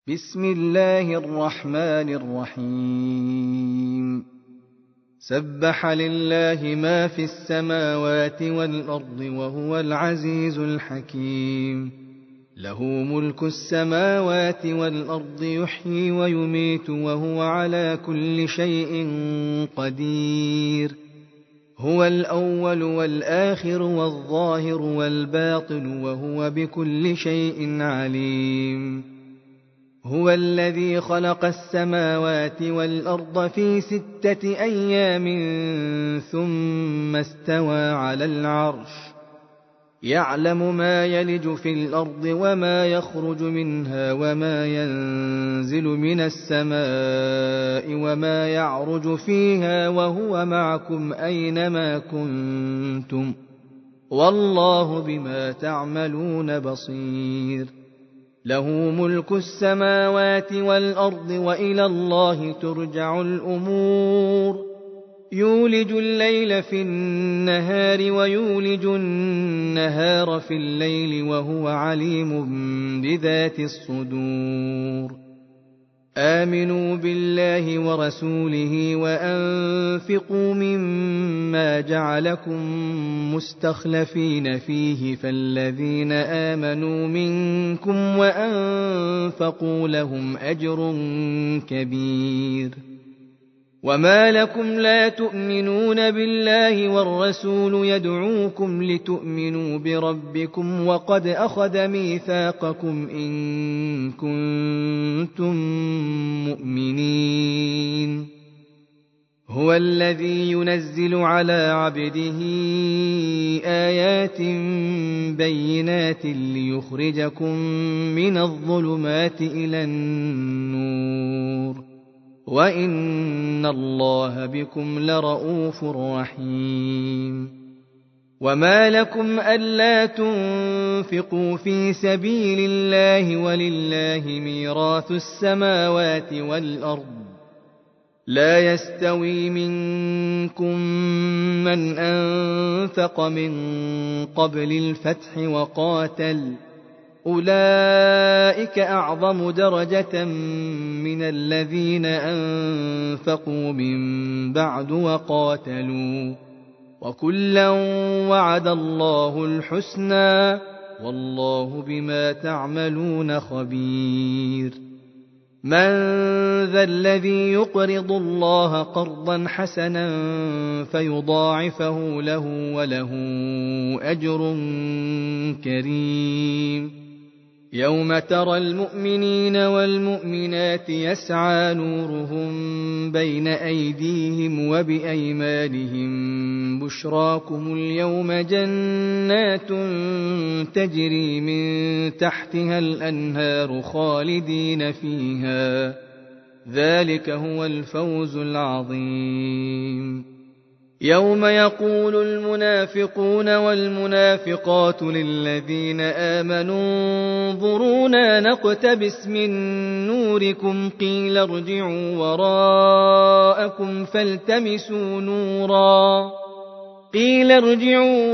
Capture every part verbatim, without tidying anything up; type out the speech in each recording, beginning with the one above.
بسم الله الرحمن الرحيم سبح لله ما في السماوات والأرض وهو العزيز الحكيم له ملك السماوات والأرض يحيي ويميت وهو على كل شيء قدير هو الأول والآخر والظاهر والباطن وهو بكل شيء عليم هو الذي خلق السماوات والأرض في ستة أيام ثم استوى على العرش يعلم ما يلج في الأرض وما يخرج منها وما ينزل من السماء وما يعرج فيها وهو معكم أينما كنتم والله بما تعملون بصير له ملك السماوات والأرض وإلى الله ترجع الأمور يولج الليل في النهار ويولج النهار في الليل وهو عليم بذات الصدور آمنوا بالله ورسوله وأنفقوا مما جعلكم مستخلفين فيه فالذين آمنوا منكم وأنفقوا لهم أجر كبير وما لكم لا تؤمنون بالله والرسول يدعوكم لتؤمنوا بربكم وقد أخذ ميثاقكم إن كنتم مؤمنين هو الذي ينزل على عبده آيات بينات ليخرجكم من الظلمات إلى النور وإن الله بكم لرءوف رحيم وما لكم ألا تنفقوا في سبيل الله ولله ميراث السماوات والأرض لا يستوي منكم من أنفق من قبل الفتح وقاتل أولئك أعظم درجة من الذين أنفقوا من بعد وقاتلوا وكلا وعد الله الحسنى والله بما تعملون خبير من ذا الذي يقرض الله قرضا حسنا فيضاعفه له وله أجر كريم يوم ترى المؤمنين والمؤمنات يسعى نورهم بين أيديهم وبأيمانهم بشراكم اليوم جنات تجري من تحتها الأنهار خالدين فيها ذلك هو الفوز العظيم يوم يقول المنافقون والمنافقات للذين آمنوا انظرونا نقتبس من نوركم قيل ارجعوا وراءكم فالتمسوا نورا قيل ارجعوا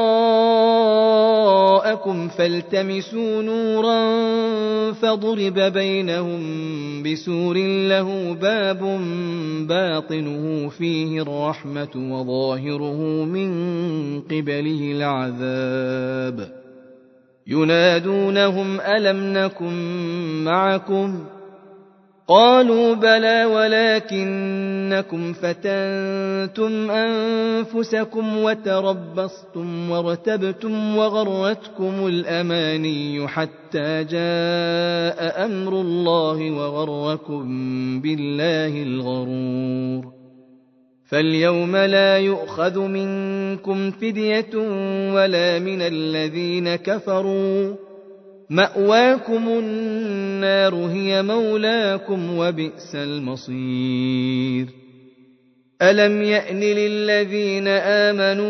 وراءكم فالتمسوا نورا فضرب بينهم بسور له باب باطنه فيه الرحمة وظاهره من قبله العذاب ينادونهم ألم نكن معكم قالوا بلى ولكنكم فتنتم أنفسكم وتربصتم وارتبتم وغرتكم الأماني حتى جاء أمر الله وغركم بالله الغرور فاليوم لا يؤخذ منكم فدية ولا من الذين كفروا مأواكم النار هي مولاكم وبئس المصير ألم يأن للذين آمنوا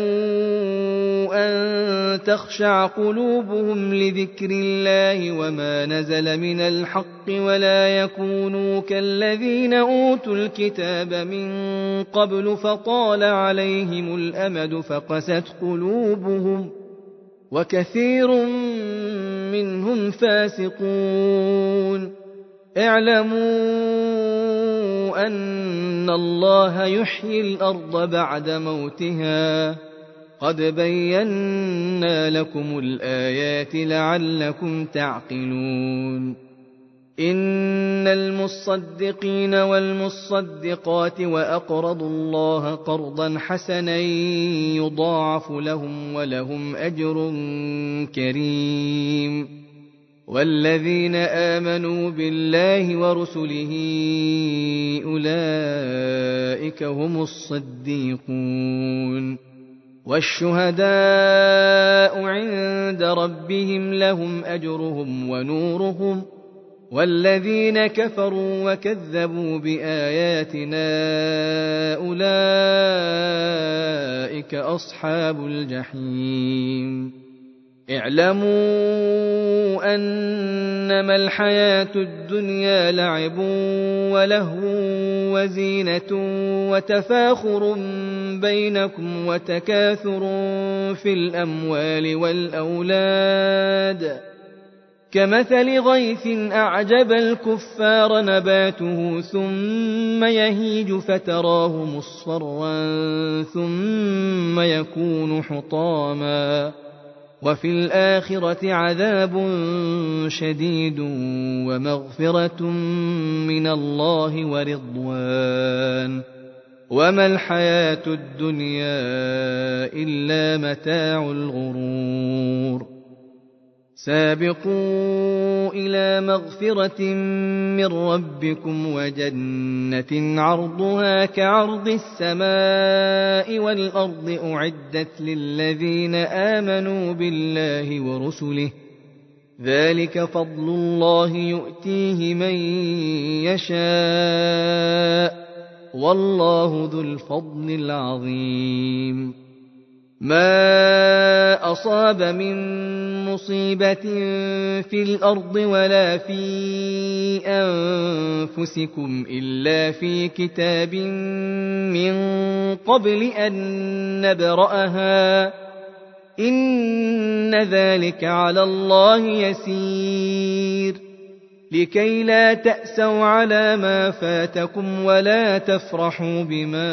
أن تخشع قلوبهم لذكر الله وما نزل من الحق ولا يكونوا كالذين أوتوا الكتاب من قبل فطال عليهم الأمد فقست قلوبهم وكثير منهم فاسقون اعلموا أن الله يحيي الأرض بعد موتها قد بينا لكم الآيات لعلكم تعقلون إن المصدقين والمصدقات وأقرضوا الله قرضا حسنا يضاعف لهم ولهم أجر كريم والذين آمنوا بالله ورسله أولئك هم الصديقون والشهداء عند ربهم لهم أجرهم ونورهم والذين كفروا وكذبوا بآياتنا أولئك أصحاب الجحيم اعلموا أنما الحياة الدنيا لعب ولهو وزينة وتفاخر بينكم وتكاثر في الأموال والأولاد كمثل غيث أعجب الكفار نباته ثم يهيج فتراه مصفرا ثم يكون حطاما وفي الآخرة عذاب شديد ومغفرة من الله ورضوان وما الحياة الدنيا إلا متاع الغرور سابقوا إلى مغفرة من ربكم وجنة عرضها كعرض السماء والأرض أعدت للذين آمنوا بالله ورسله ذلك فضل الله يؤتيه من يشاء والله ذو الفضل العظيم ما أصاب من مصيبة في الأرض ولا في أنفسكم إلا في كتاب من قبل أن نبرأها إن ذلك على الله يسير لكي لا تأسوا على ما فاتكم ولا تفرحوا بما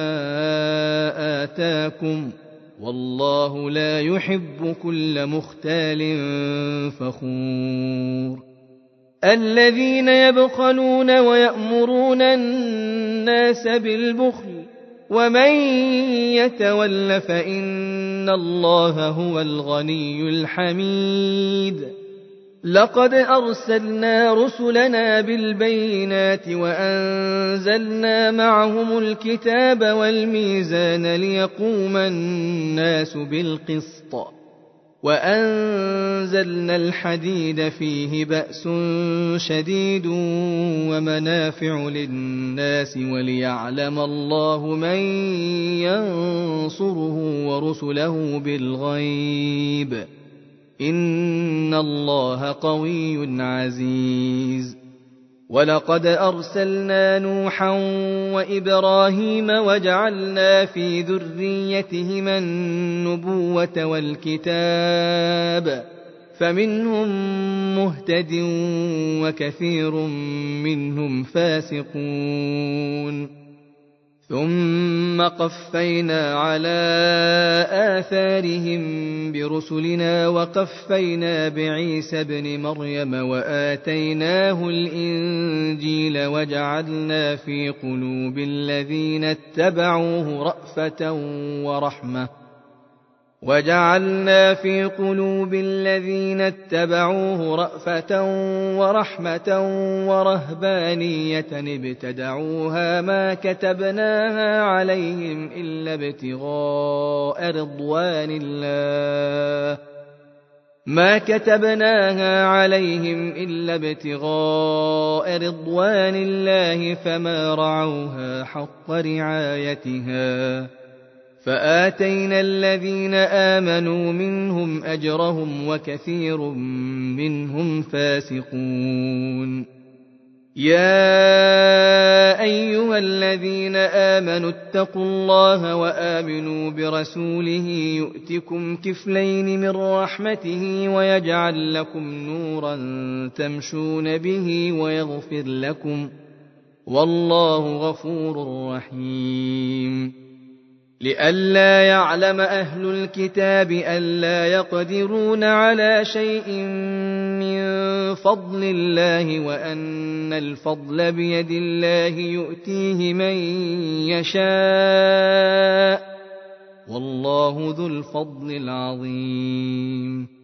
آتاكم والله لا يحب كل مختال فخور الذين يبخلون ويأمرون الناس بالبخل ومن يتول فإن الله هو الغني الحميد لقد أرسلنا رسلنا بالبينات وأنزلنا معهم الكتاب والميزان ليقوم الناس بالقسط وأنزلنا الحديد فيه بأس شديد ومنافع للناس وليعلم الله من ينصره ورسله بالغيب إن الله قوي عزيز ولقد أرسلنا نوحا وإبراهيم وجعلنا في ذريتهما النبوة والكتاب فمنهم مهتد وكثير منهم فاسقون ثم قفينا على آثارهم برسلنا وقفينا بعيسى ابن مريم وآتيناه الإنجيل وجعلنا في قلوب الذين اتبعوه رأفة ورحمة وجعلنا في قلوب الذين اتبعوه رأفة ورحمة ورهبانية ابتدعوها ما كتبناها عليهم إلا ابتغاء رضوان الله ما كتبناها عليهم إلا ابتغاء رضوان الله فما رعوها حق رعايتها فآتينا الذين آمنوا منهم أجرهم وكثير منهم فاسقون يا أيها الذين آمنوا اتقوا الله وآمنوا برسوله يؤتكم كفلين من رحمته ويجعل لكم نورا تمشون به ويغفر لكم والله غفور رحيم لئلا يعلم أهل الكتاب ألا يقدرون على شيء من فضل الله وأن الفضل بيد الله يؤتيه من يشاء والله ذو الفضل العظيم